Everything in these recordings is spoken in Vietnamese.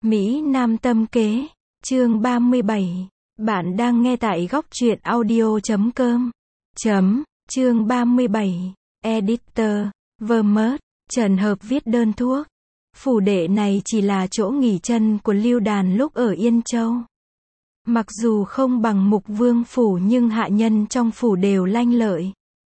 Mỹ Nam tâm kế, chương 37. Bạn đang nghe tại góc truyện audio.com. Chương 37. Editor, Vermont, Trần Hợp viết đơn thuốc. Phủ đệ này chỉ là chỗ nghỉ chân của Lưu Đàn lúc ở Yên Châu. Mặc dù không bằng Mục Vương phủ nhưng hạ nhân trong phủ đều lanh lợi.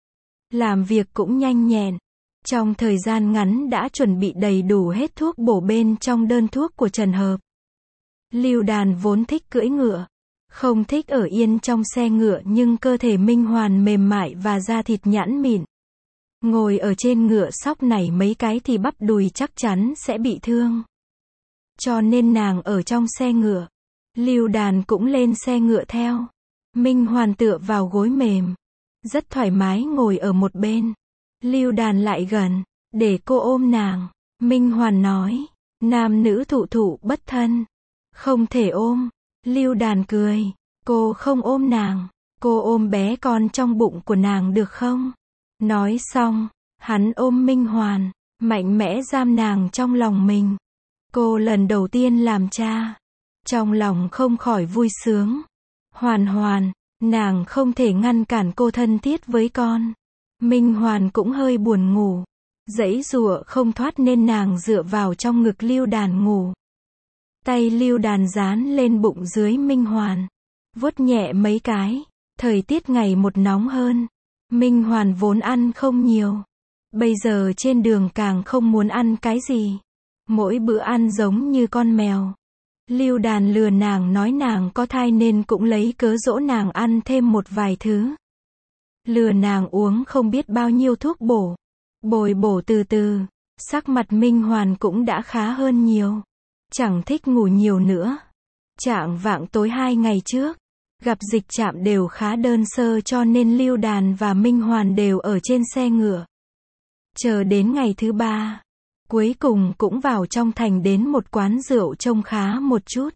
Làm việc cũng nhanh nhẹn. Trong thời gian ngắn đã chuẩn bị đầy đủ hết thuốc bổ bên trong đơn thuốc của Trần Hợp. Lưu Đàn vốn thích cưỡi ngựa, không thích ở yên trong xe ngựa nhưng cơ thể Minh Hoàn mềm mại và da thịt nhẵn mịn. Ngồi ở trên ngựa xóc nảy mấy cái thì bắp đùi chắc chắn sẽ bị thương. Cho nên nàng ở trong xe ngựa. Lưu Đàn cũng lên xe ngựa theo. Minh Hoàn tựa vào gối mềm, rất thoải mái ngồi ở một bên. Lưu Đàn lại gần, để cô ôm nàng. Minh Hoàn nói, nam nữ thụ thụ bất thân, không thể ôm. Lưu Đàn cười, cô không ôm nàng, cô ôm bé con trong bụng của nàng được không? Nói xong, hắn ôm Minh Hoàn, mạnh mẽ giam nàng trong lòng mình. Cô lần đầu tiên làm cha, trong lòng không khỏi vui sướng. Hoàn Hoàn, nàng không thể ngăn cản cô thân thiết với con. Minh Hoàn cũng hơi buồn ngủ, giãy giụa không thoát nên nàng dựa vào trong ngực Lưu Đàn ngủ. Tay Lưu Đàn dán lên bụng dưới Minh Hoàn, vuốt nhẹ mấy cái. Thời tiết ngày một nóng hơn. Minh Hoàn vốn ăn không nhiều, bây giờ trên đường càng không muốn ăn cái gì. Mỗi bữa ăn giống như con mèo. Lưu Đàn lừa nàng nói nàng có thai nên cũng lấy cớ dỗ nàng ăn thêm một vài thứ. Lừa nàng uống không biết bao nhiêu thuốc bổ. Bồi bổ từ từ, sắc mặt Minh Hoàn cũng đã khá hơn nhiều. Chẳng thích ngủ nhiều nữa. Chạng vạng tối 2 ngày trước, gặp dịch trạm đều khá đơn sơ cho nên Lưu Đàn và Minh Hoàn đều ở trên xe ngựa. Chờ đến ngày thứ 3, cuối cùng cũng vào trong thành đến một quán rượu trông khá một chút.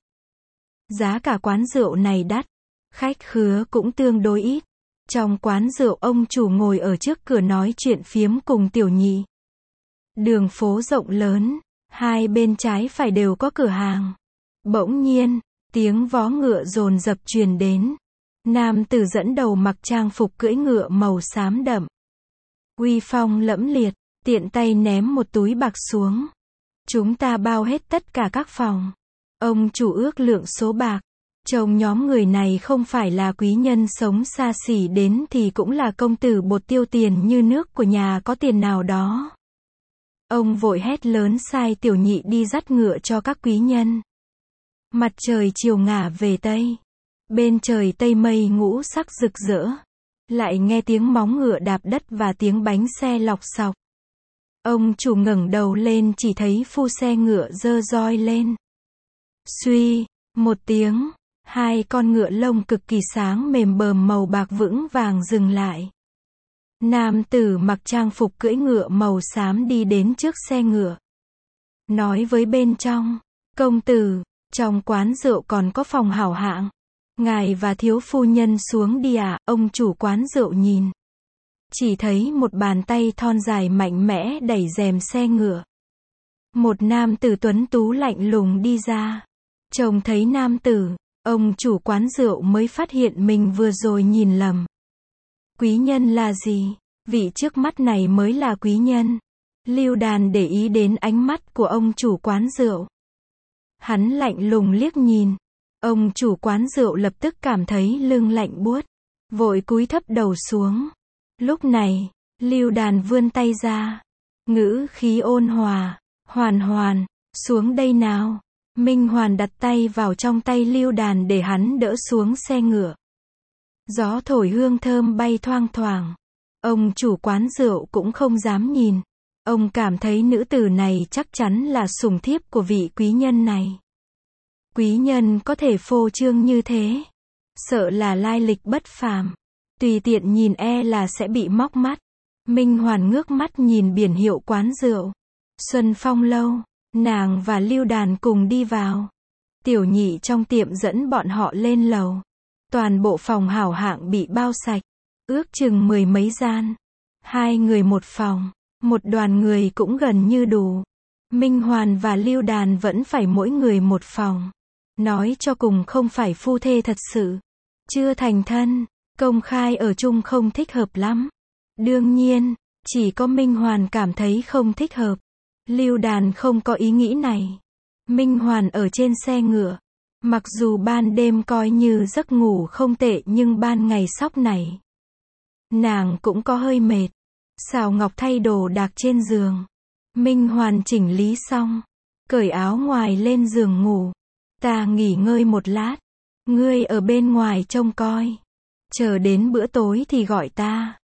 Giá cả quán rượu này đắt, khách khứa cũng tương đối ít. Trong quán rượu ông chủ ngồi ở trước cửa nói chuyện phiếm cùng tiểu nhị. Đường phố rộng lớn, hai bên trái phải đều có cửa hàng. Bỗng nhiên, tiếng vó ngựa dồn dập truyền đến. Nam tử dẫn đầu mặc trang phục cưỡi ngựa màu xám đậm, uy phong lẫm liệt, tiện tay ném một túi bạc xuống. Chúng ta bao hết tất cả các phòng. Ông chủ ước lượng số bạc. Trông nhóm người này không phải là quý nhân sống xa xỉ đến thì cũng là công tử bột tiêu tiền như nước của nhà có tiền nào đó. Ông vội hét lớn sai tiểu nhị đi dắt ngựa cho các quý nhân. Mặt trời chiều ngả về Tây. Bên trời Tây mây ngũ sắc rực rỡ. Lại nghe tiếng móng ngựa đạp đất và tiếng bánh xe lọc xọc. Ông chủ ngẩng đầu lên chỉ thấy phu xe ngựa giơ roi lên. Suy, một tiếng, hai con ngựa lông cực kỳ sáng mềm bờm màu bạc vững vàng dừng lại. Nam tử mặc trang phục cưỡi ngựa màu xám đi đến trước xe ngựa. Nói với bên trong, công tử, trong quán rượu còn có phòng hảo hạng. Ngài và thiếu phu nhân xuống đi à? Ông chủ quán rượu nhìn. Chỉ thấy một bàn tay thon dài mạnh mẽ đẩy rèm xe ngựa. Một nam tử tuấn tú lạnh lùng đi ra. Trông thấy nam tử, ông chủ quán rượu mới phát hiện mình vừa rồi nhìn lầm. Quý nhân là gì? Vị trước mắt này mới là quý nhân. Lưu Đàn để ý đến ánh mắt của ông chủ quán rượu. Hắn lạnh lùng liếc nhìn. Ông chủ quán rượu lập tức cảm thấy lưng lạnh buốt, vội cúi thấp đầu xuống. Lúc này, Lưu Đàn vươn tay ra, ngữ khí ôn hòa, Hoàn Hoàn, xuống đây nào. Minh Hoàn đặt tay vào trong tay Lưu Đàn để hắn đỡ xuống xe ngựa. Gió thổi hương thơm bay thoang thoảng. Ông chủ quán rượu cũng không dám nhìn. Ông cảm thấy nữ tử này chắc chắn là sủng thiếp của vị quý nhân này. Quý nhân có thể phô trương như thế, sợ là lai lịch bất phàm. Tùy tiện nhìn e là sẽ bị móc mắt. Minh Hoàn ngước mắt nhìn biển hiệu quán rượu. Xuân Phong Lâu. Nàng và Lưu Đàn cùng đi vào. Tiểu nhị trong tiệm dẫn bọn họ lên lầu. Toàn bộ phòng hảo hạng bị bao sạch. Ước chừng 10 mấy gian. 2 người một phòng. Một đoàn người cũng gần như đủ. Minh Hoàn và Lưu Đàn vẫn phải mỗi người một phòng. Nói cho cùng không phải phu thê thật sự. Chưa thành thân, công khai ở chung không thích hợp lắm. Đương nhiên, chỉ có Minh Hoàn cảm thấy không thích hợp. Lưu Đàn không có ý nghĩ này. Minh Hoàn ở trên xe ngựa. Mặc dù ban đêm coi như giấc ngủ không tệ nhưng ban ngày sóc này. Nàng cũng có hơi mệt. Sào Ngọc thay đồ đạc trên giường. Minh Hoàn chỉnh lý xong. Cởi áo ngoài lên giường ngủ. Ta nghỉ ngơi một lát. Ngươi ở bên ngoài trông coi. Chờ đến bữa tối thì gọi ta.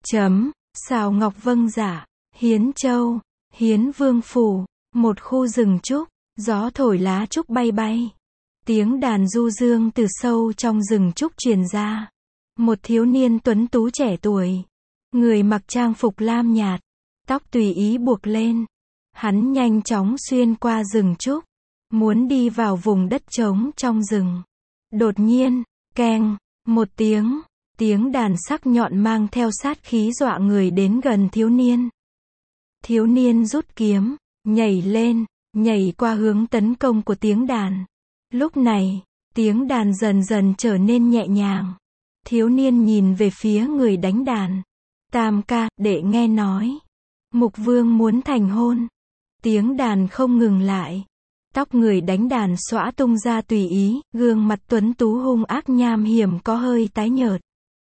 Sào Ngọc vâng dạ. Hiến Châu, Hiến Vương Phủ, một khu rừng trúc, gió thổi lá trúc bay bay. Tiếng đàn du dương từ sâu trong rừng trúc truyền ra. Một thiếu niên tuấn tú trẻ tuổi. Người mặc trang phục lam nhạt, tóc tùy ý buộc lên. Hắn nhanh chóng xuyên qua rừng trúc, muốn đi vào vùng đất trống trong rừng. Đột nhiên, keng, một tiếng đàn sắc nhọn mang theo sát khí dọa người đến gần thiếu niên. Thiếu niên rút kiếm, nhảy lên, nhảy qua hướng tấn công của tiếng đàn. Lúc này, tiếng đàn dần dần trở nên nhẹ nhàng. Thiếu niên nhìn về phía người đánh đàn. Tam ca, đệ nghe nói. Mục Vương muốn thành hôn. Tiếng đàn không ngừng lại. Tóc người đánh đàn xõa tung ra tùy ý, gương mặt tuấn tú hung ác nham hiểm có hơi tái nhợt.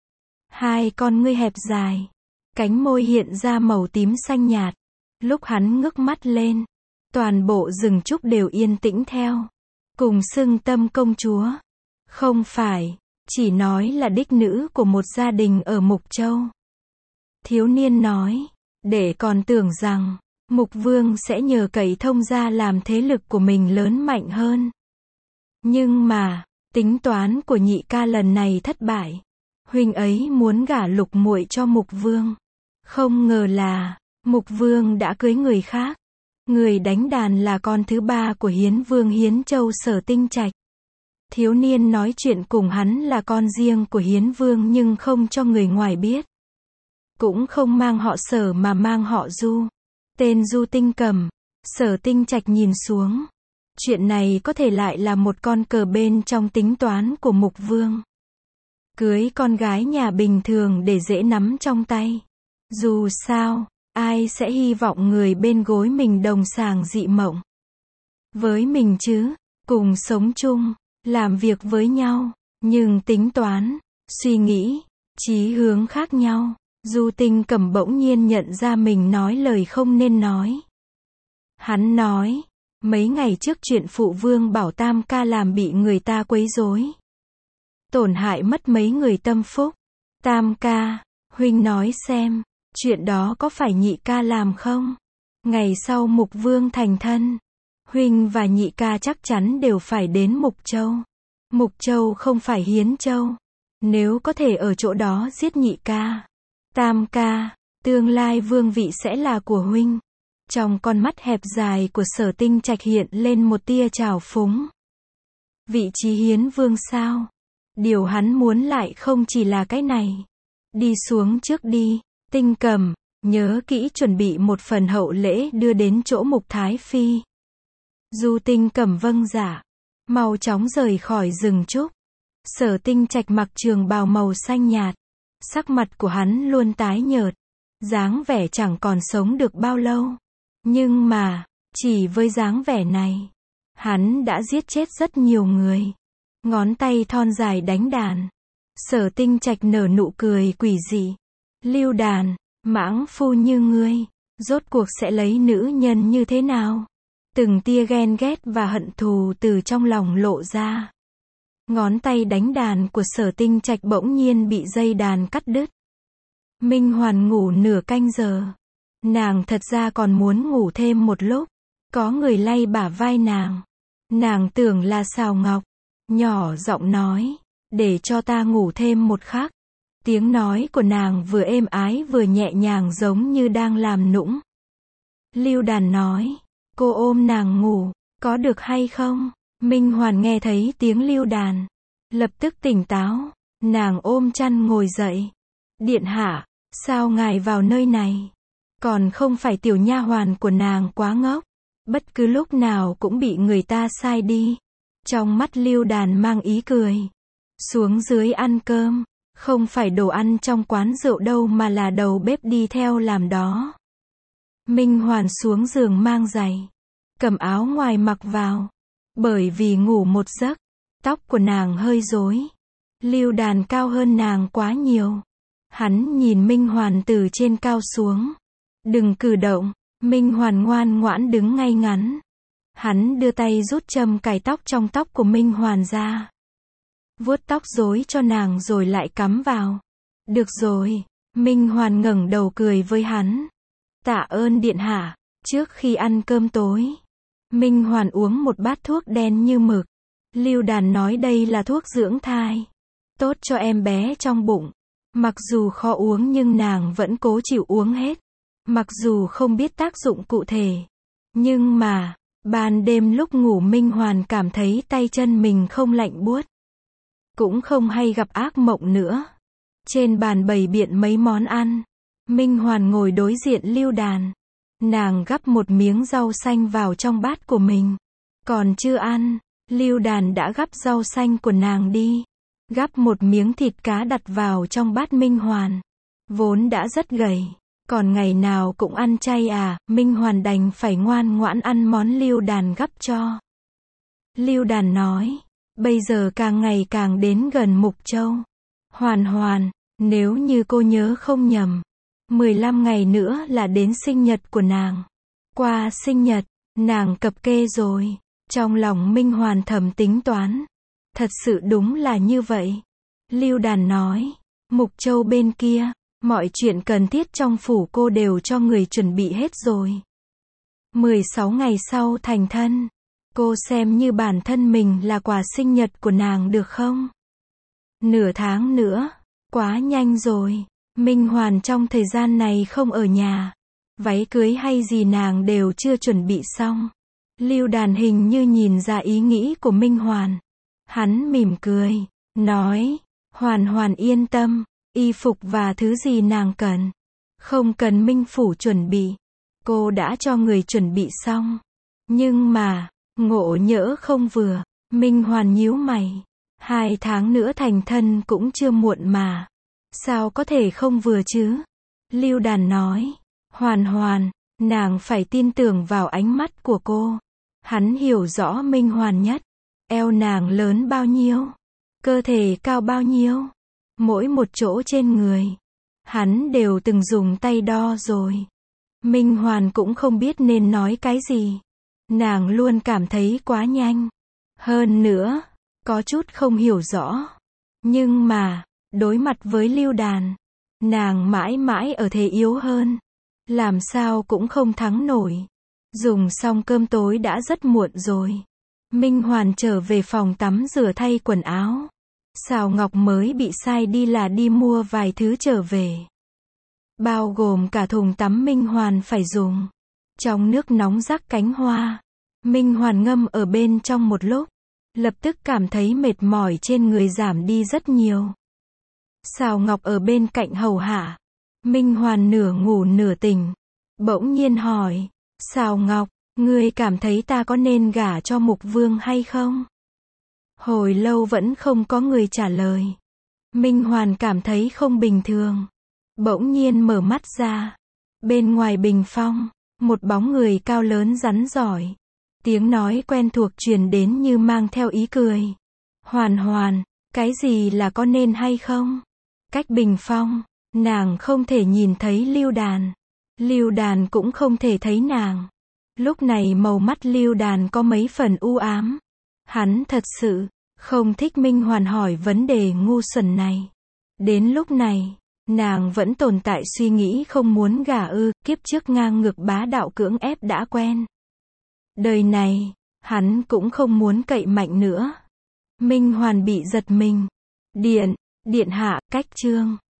Hai con ngươi hẹp dài. Cánh môi hiện ra màu tím xanh nhạt. Lúc hắn ngước mắt lên, toàn bộ rừng trúc đều yên tĩnh theo. Cùng xưng Tâm công chúa. Không phải, chỉ nói là đích nữ của một gia đình ở Mục Châu. Thiếu niên nói, để còn tưởng rằng, Mục Vương sẽ nhờ cậy thông gia làm thế lực của mình lớn mạnh hơn. Nhưng mà, tính toán của nhị ca lần này thất bại. Huynh ấy muốn gả Lục muội cho Mục Vương. Không ngờ là, Mục Vương đã cưới người khác. Người đánh đàn là con thứ ba của Hiến Vương Hiến Châu Sở Tinh Trạch. Thiếu niên nói chuyện cùng hắn là con riêng của Hiến Vương nhưng không cho người ngoài biết. Cũng không mang họ Sở mà mang họ Du. Tên Du Tinh Cầm. Sở Tinh Trạch nhìn xuống. Chuyện này có thể lại là một con cờ bên trong tính toán của Mục Vương. Cưới con gái nhà bình thường để dễ nắm trong tay. Dù sao, ai sẽ hy vọng người bên gối mình đồng sàng dị mộng với mình chứ, cùng sống chung, làm việc với nhau, nhưng tính toán, suy nghĩ, chí hướng khác nhau. Du Tinh Cầm bỗng nhiên nhận ra mình nói lời không nên nói. Hắn nói, mấy ngày trước chuyện phụ vương bảo Tam ca làm bị người ta quấy rối, tổn hại mất mấy người tâm phúc. Tam ca, huynh nói xem, chuyện đó có phải nhị ca làm không? Ngày sau Mục Vương thành thân, huynh và nhị ca chắc chắn đều phải đến Mục Châu. Mục Châu không phải Hiến Châu. Nếu có thể ở chỗ đó giết nhị ca, Tam ca, tương lai vương vị sẽ là của huynh. Trong con mắt hẹp dài của Sở Tinh Trạch hiện lên một tia trào phúng. Vị trí Hiến Vương sao? Điều hắn muốn lại không chỉ là cái này. Đi xuống trước đi, Tinh Cầm, nhớ kỹ chuẩn bị một phần hậu lễ đưa đến chỗ Mục Thái Phi. Du Tinh Cầm vâng dạ, mau chóng rời khỏi rừng trúc. Sở Tinh Trạch mặc trường bào màu xanh nhạt, sắc mặt của hắn luôn tái nhợt, dáng vẻ chẳng còn sống được bao lâu. Nhưng mà, chỉ với dáng vẻ này, hắn đã giết chết rất nhiều người. Ngón tay thon dài đánh đàn. Sở Tinh Trạch nở nụ cười quỷ dị. Lưu Đàn, mãng phu như ngươi, rốt cuộc sẽ lấy nữ nhân như thế nào? Từng tia ghen ghét và hận thù từ trong lòng lộ ra. Ngón tay đánh đàn của Sở Tinh Trạch bỗng nhiên bị dây đàn cắt đứt. Minh Hoàn ngủ nửa canh giờ. Nàng thật ra còn muốn ngủ thêm một lúc. Có người lay bả vai nàng. Nàng tưởng là Sào Ngọc. Nhỏ giọng nói, để cho ta ngủ thêm một khắc. Tiếng nói của nàng vừa êm ái vừa nhẹ nhàng giống như đang làm nũng. Lưu Đàn nói, cô ôm nàng ngủ, có được hay không? Minh Hoàn nghe thấy tiếng Lưu Đàn, lập tức tỉnh táo. Nàng ôm chăn ngồi dậy. Điện hạ, sao ngài vào nơi này? Còn không phải tiểu nha hoàn của nàng quá ngốc. Bất cứ lúc nào cũng bị người ta sai đi. Trong mắt Lưu Đàn mang ý cười. Xuống dưới ăn cơm, không phải đồ ăn trong quán rượu đâu mà là đầu bếp đi theo làm đó. Minh Hoàn xuống giường mang giày, cầm áo ngoài mặc vào. Bởi vì ngủ một giấc, tóc của nàng hơi rối. Lưu Đàn cao hơn nàng quá nhiều. Hắn nhìn Minh Hoàn từ trên cao xuống. Đừng cử động. Minh Hoàn ngoan ngoãn đứng ngay ngắn. Hắn đưa tay rút châm cài tóc trong tóc của Minh Hoàn ra. Vuốt tóc rối cho nàng rồi lại cắm vào. Được rồi. Minh Hoàn ngẩng đầu cười với hắn. Tạ ơn điện hạ. Trước khi ăn cơm tối, Minh Hoàn uống một bát thuốc đen như mực. Lưu Đàn nói đây là thuốc dưỡng thai. Tốt cho em bé trong bụng. Mặc dù khó uống nhưng nàng vẫn cố chịu uống hết. Mặc dù không biết tác dụng cụ thể. Nhưng mà, ban đêm lúc ngủ Minh Hoàn cảm thấy tay chân mình không lạnh buốt. Cũng không hay gặp ác mộng nữa. Trên bàn bày biện mấy món ăn. Minh Hoàn ngồi đối diện Lưu Đàn. Nàng gắp một miếng rau xanh vào trong bát của mình. Còn chưa ăn, Lưu Đàn đã gắp rau xanh của nàng đi. Gắp một miếng thịt cá đặt vào trong bát Minh Hoàn. Vốn đã rất gầy. Còn ngày nào cũng ăn chay à, Minh Hoàn đành phải ngoan ngoãn ăn món Lưu Đàn gắp cho. Lưu Đàn nói, bây giờ càng ngày càng đến gần Mục Châu. Hoàn Hoàn, nếu như cô nhớ không nhầm, 15 ngày nữa là đến sinh nhật của nàng. Qua sinh nhật, nàng cập kê rồi. Trong lòng Minh Hoàn thầm tính toán. Thật sự đúng là như vậy. Lưu Đàn nói, Mục Châu bên kia, mọi chuyện cần thiết trong phủ cô đều cho người chuẩn bị hết rồi. 16 ngày sau thành thân, cô xem như bản thân mình là quà sinh nhật của nàng được không? Nửa tháng nữa, quá nhanh rồi. Minh Hoàn trong thời gian này không ở nhà. Váy cưới hay gì nàng đều chưa chuẩn bị xong. Lưu Đàn hình như nhìn ra ý nghĩ của Minh Hoàn. Hắn mỉm cười, nói, Hoàn Hoàn yên tâm, y phục và thứ gì nàng cần. Không cần Minh phủ chuẩn bị. Cô đã cho người chuẩn bị xong. Nhưng mà, ngộ nhỡ không vừa. Minh Hoàn nhíu mày. 2 tháng nữa thành thân cũng chưa muộn mà. Sao có thể không vừa chứ? Lưu Đàn nói, Hoàn Hoàn, nàng phải tin tưởng vào ánh mắt của cô. Hắn hiểu rõ Minh Hoàn nhất. Eo nàng lớn bao nhiêu? Cơ thể cao bao nhiêu? Mỗi một chỗ trên người. Hắn đều từng dùng tay đo rồi. Minh Hoàn cũng không biết nên nói cái gì. Nàng luôn cảm thấy quá nhanh. Hơn nữa, có chút không hiểu rõ. Nhưng mà, đối mặt với Lưu Đàn, nàng mãi mãi ở thế yếu hơn. Làm sao cũng không thắng nổi. Dùng xong cơm tối đã rất muộn rồi. Minh Hoàn trở về phòng tắm rửa thay quần áo. Sào Ngọc mới bị sai đi là đi mua vài thứ trở về. Bao gồm cả thùng tắm Minh Hoàn phải dùng. Trong nước nóng rắc cánh hoa. Minh Hoàn ngâm ở bên trong một lúc. Lập tức cảm thấy mệt mỏi trên người giảm đi rất nhiều. Sào Ngọc ở bên cạnh hầu hạ. Minh Hoàn nửa ngủ nửa tỉnh. Bỗng nhiên hỏi, Sào Ngọc, ngươi cảm thấy ta có nên gả cho Mục Vương hay không? Hồi lâu vẫn không có người trả lời. Minh Hoàn cảm thấy không bình thường. Bỗng nhiên mở mắt ra. Bên ngoài bình phong, một bóng người cao lớn rắn giỏi. Tiếng nói quen thuộc truyền đến như mang theo ý cười. Hoàn Hoàn, cái gì là có nên hay không? Cách bình phong, nàng không thể nhìn thấy Lưu Đàn. Lưu Đàn cũng không thể thấy nàng. Lúc này màu mắt Lưu Đàn có mấy phần u ám. Hắn thật sự không thích Minh Hoàn hỏi vấn đề ngu xuẩn này. Đến lúc này, nàng vẫn tồn tại suy nghĩ không muốn gả kiếp trước ngang ngược bá đạo cưỡng ép đã quen. Đời này, hắn cũng không muốn cậy mạnh nữa. Minh Hoàn bị giật mình. Điện hạ, cách chương